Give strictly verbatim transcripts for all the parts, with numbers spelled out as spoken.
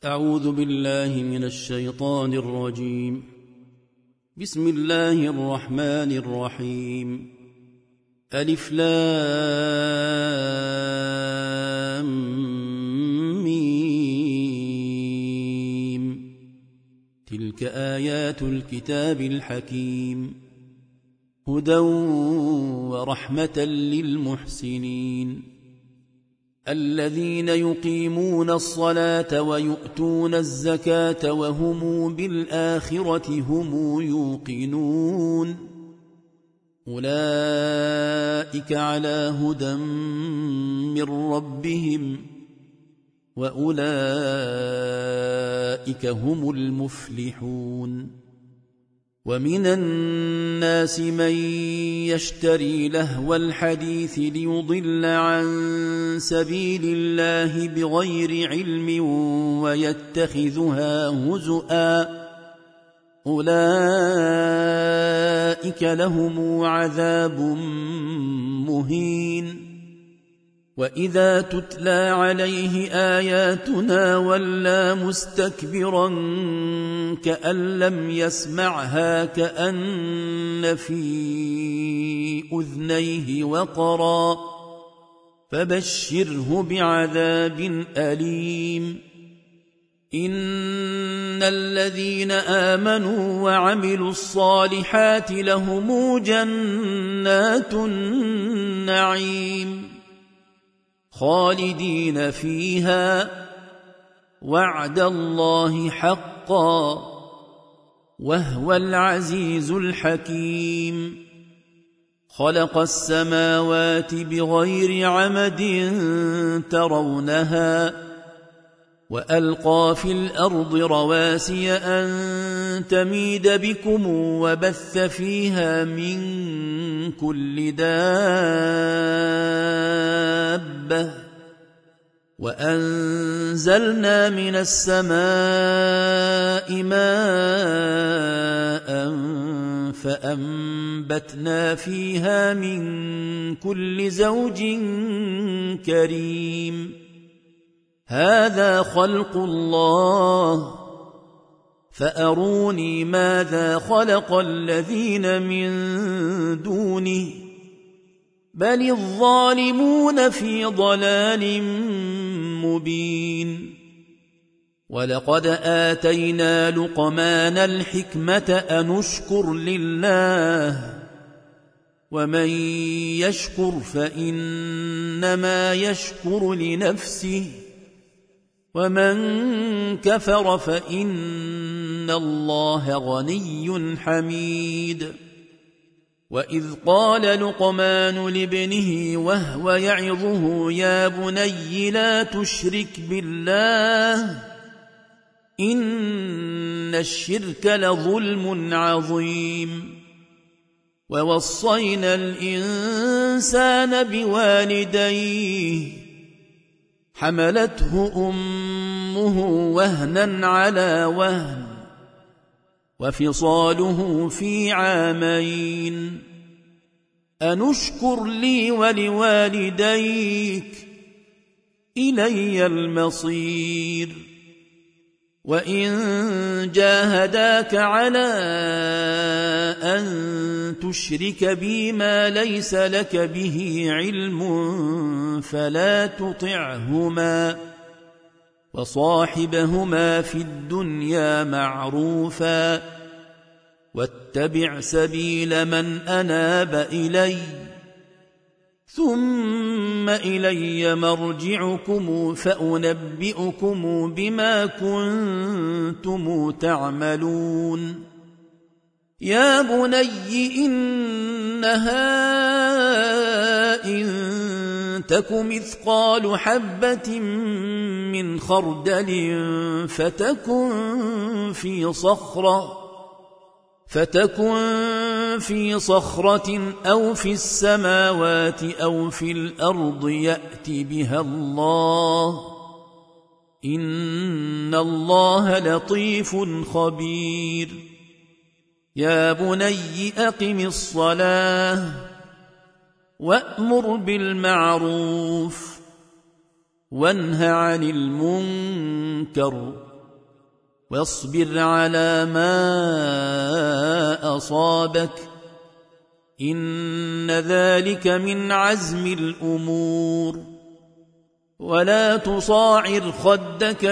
أعوذ بالله من الشيطان الرجيم. بسم الله الرحمن الرحيم. ألف لام ميم. تلك آيات الكتاب الحكيم، هدى ورحمة للمحسنين الذين يقيمون الصلاة ويؤتون الزكاة وهم بالآخرة هم يوقنون، أولئك على هدى من ربهم وأولئك هم المفلحون. ومن الناس من يشتري لهو الحديث ليضل عن سبيل الله بغير علم ويتخذها هزؤا، أولئك لهم عذاب مهين. وإذا تتلى عليه آياتنا ولى مستكبرا كأن لم يسمعها كأن في أذنيه وقرا، فبشره بعذاب أليم. إن الذين آمنوا وعملوا الصالحات لهم جنات النعيم خالدين فيها، وعد الله حقا وهو العزيز الحكيم. خلق السماوات بغير عمد ترونها، وألقى في الأرض رواسي أن تميد بكم وبث فيها من كل دابة، وأنزلنا من السماء ماء فأنبتنا فيها من كل زوج كريم. هذا خلق الله، فأروني ماذا خلق الذين من دونه، بل الظالمون في ضلال مبين. ولقد آتينا لقمان الحكمة أن اشكر لله، ومن يشكر فإنما يشكر لنفسه، ومن كفر فإن الله غني حميد. وإذ قال لقمان لابنه وهو يعظه يا بني لا تشرك بالله إن الشرك لظلم عظيم. ووصينا الإنسان بوالديه حملته أمه وهنا على وهن وفصاله في عامين أن اشكر لي ولوالديك إلي المصير. وإن جاهداك على أن تشرك بي ما ليس لك به علم فلا تطعهما، وصاحبهما في الدنيا معروفا، واتبع سبيل من أناب إلي، ثم إلي مرجعكم فأنبئكم بما كنتم تعملون. يا بني إنها إن تك مثقال حبة من خردل فتكن في صخرة فتكن في صخرة أو في السماوات أو في الأرض يأت بها الله، إن الله لطيف خبير. يا بني أقم الصلاة وأمر بالمعروف وانه عن المنكر واصبر على ما أصابك إن ذلك من عزم الأمور ولا تصاعر خدك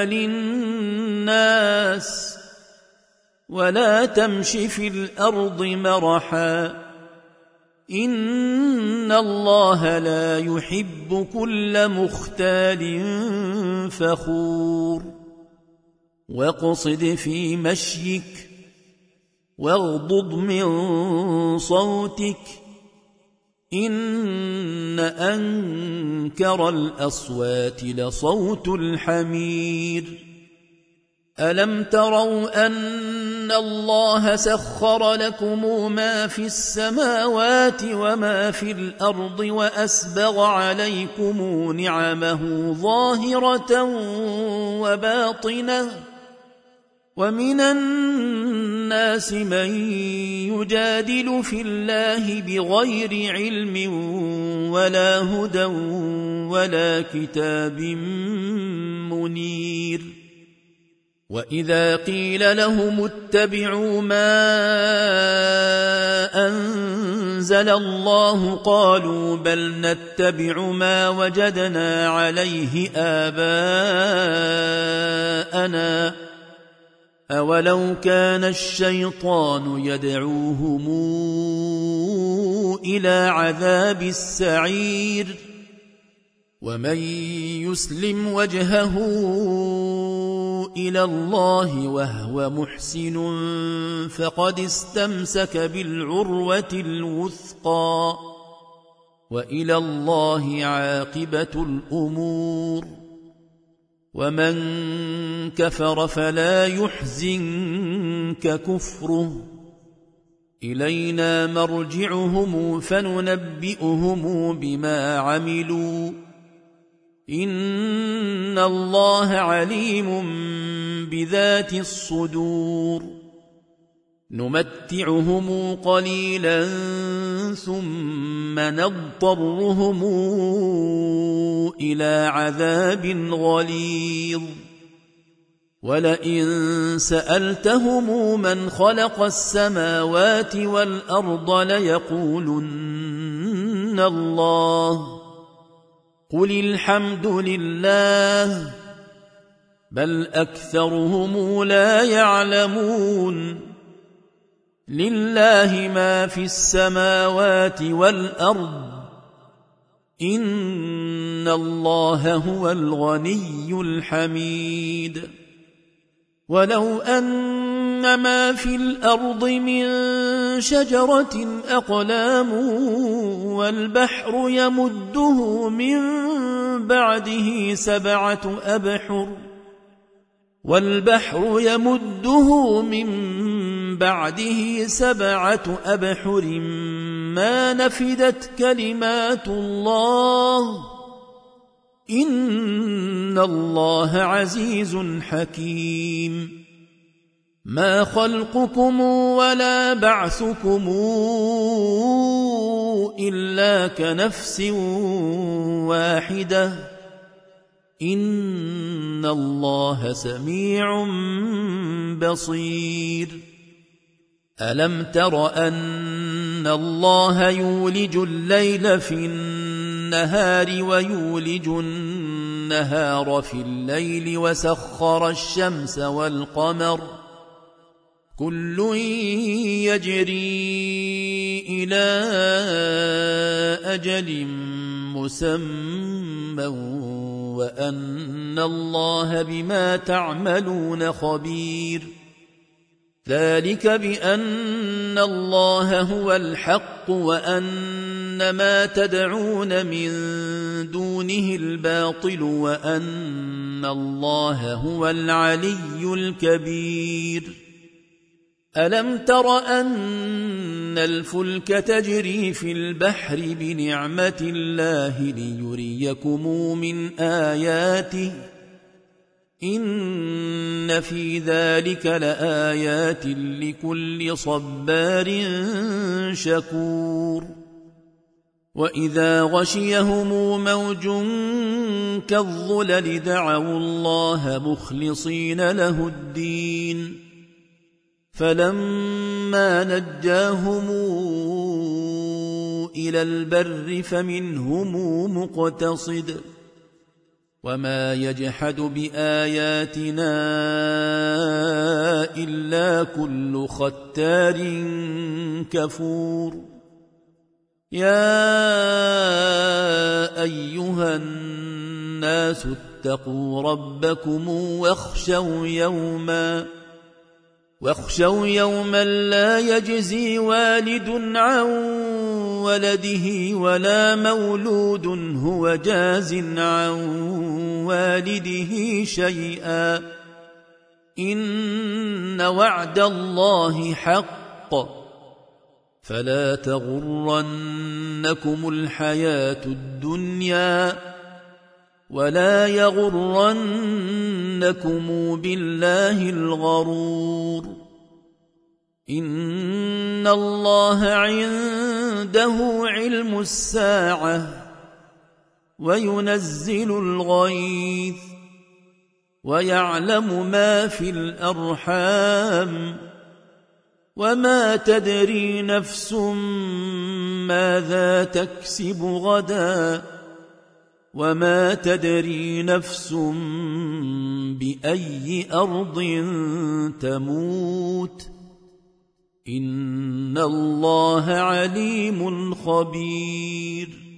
للناس ولا تمش في الأرض مرحا إن الله لا يحب كل مختال فخور واقصد في مشيك واغضض من صوتك إن أنكر الأصوات لصوت الحمير ألم تروا أن الله سخر لكم ما في السماوات وما في الأرض وأسبغ عليكم نعمه ظاهرة وباطنة ومن الناس من يجادل في الله بغير علم ولا هدى ولا كتاب منير وإذا قيل لهم اتبعوا ما أنزل الله قالوا بل نتبع ما وجدنا عليه آباءنا أولو كان الشيطان يدعوهم إلى عذاب السعير ومن يسلم وجهه إلى الله وهو محسن فقد استمسك بالعروة الوثقى وإلى الله عاقبة الأمور ومن كفر فلا يحزنك كفره إلينا مرجعهم فننبئهم بما عملوا إن الله عليم بذات الصدور نمتعهم قليلا ثم نضطرهم إلى عذاب غليظ ولئن سألتهم من خلق السماوات والأرض ليقولن الله قل الحمد لله بل أكثرهم لا يعلمون لله ما في السماوات والأرض إن الله هو الغني الحميد ولو أن ما في الأرض من شجرة أقلام والبحر يمده من بعده سبعة أبحر والبحر يمده من بعده سبعة أبحر ما نفدت كلمات الله إن الله عزيز حكيم ما خلقكم ولا بعثكم إلا كنفس واحدة إن الله سميع بصير ألم تر أن الله يولج الليل في النهار ويولج النهار في الليل وسخر الشمس والقمر كل يجري إلى أجل مسمى وأن الله بما تعملون خبير ذلك بأن الله هو الحق وأن ما تدعون من دونه الباطل وأن الله هو العلي الكبير ألم تر أن الفلك تجري في البحر بنعمة الله ليريكم من آياته إن في ذلك لآيات لكل صبار شكور وإذا غشيهم موج كالظلل دعوا الله مخلصين له الدين فلما نجاهم إلى البر فمنهم مقتصد وما يجحد بآياتنا إلا كل ختار كفور يا أيها الناس اتقوا ربكم واخشوا يوما واخشوا يوما لا يجزي والد عن ولده ولا مولود هو جاز عن والده شيئا إن وعد الله حق فلا تغرنكم الحياة الدنيا ولا يغرنكم بالله الغرور إن الله عنده علم الساعة وينزل الغيث ويعلم ما في الأرحام وما تدري نفس ماذا تكسب غدا وما تدري نفس بأي أرض تموت إن الله عليم خبير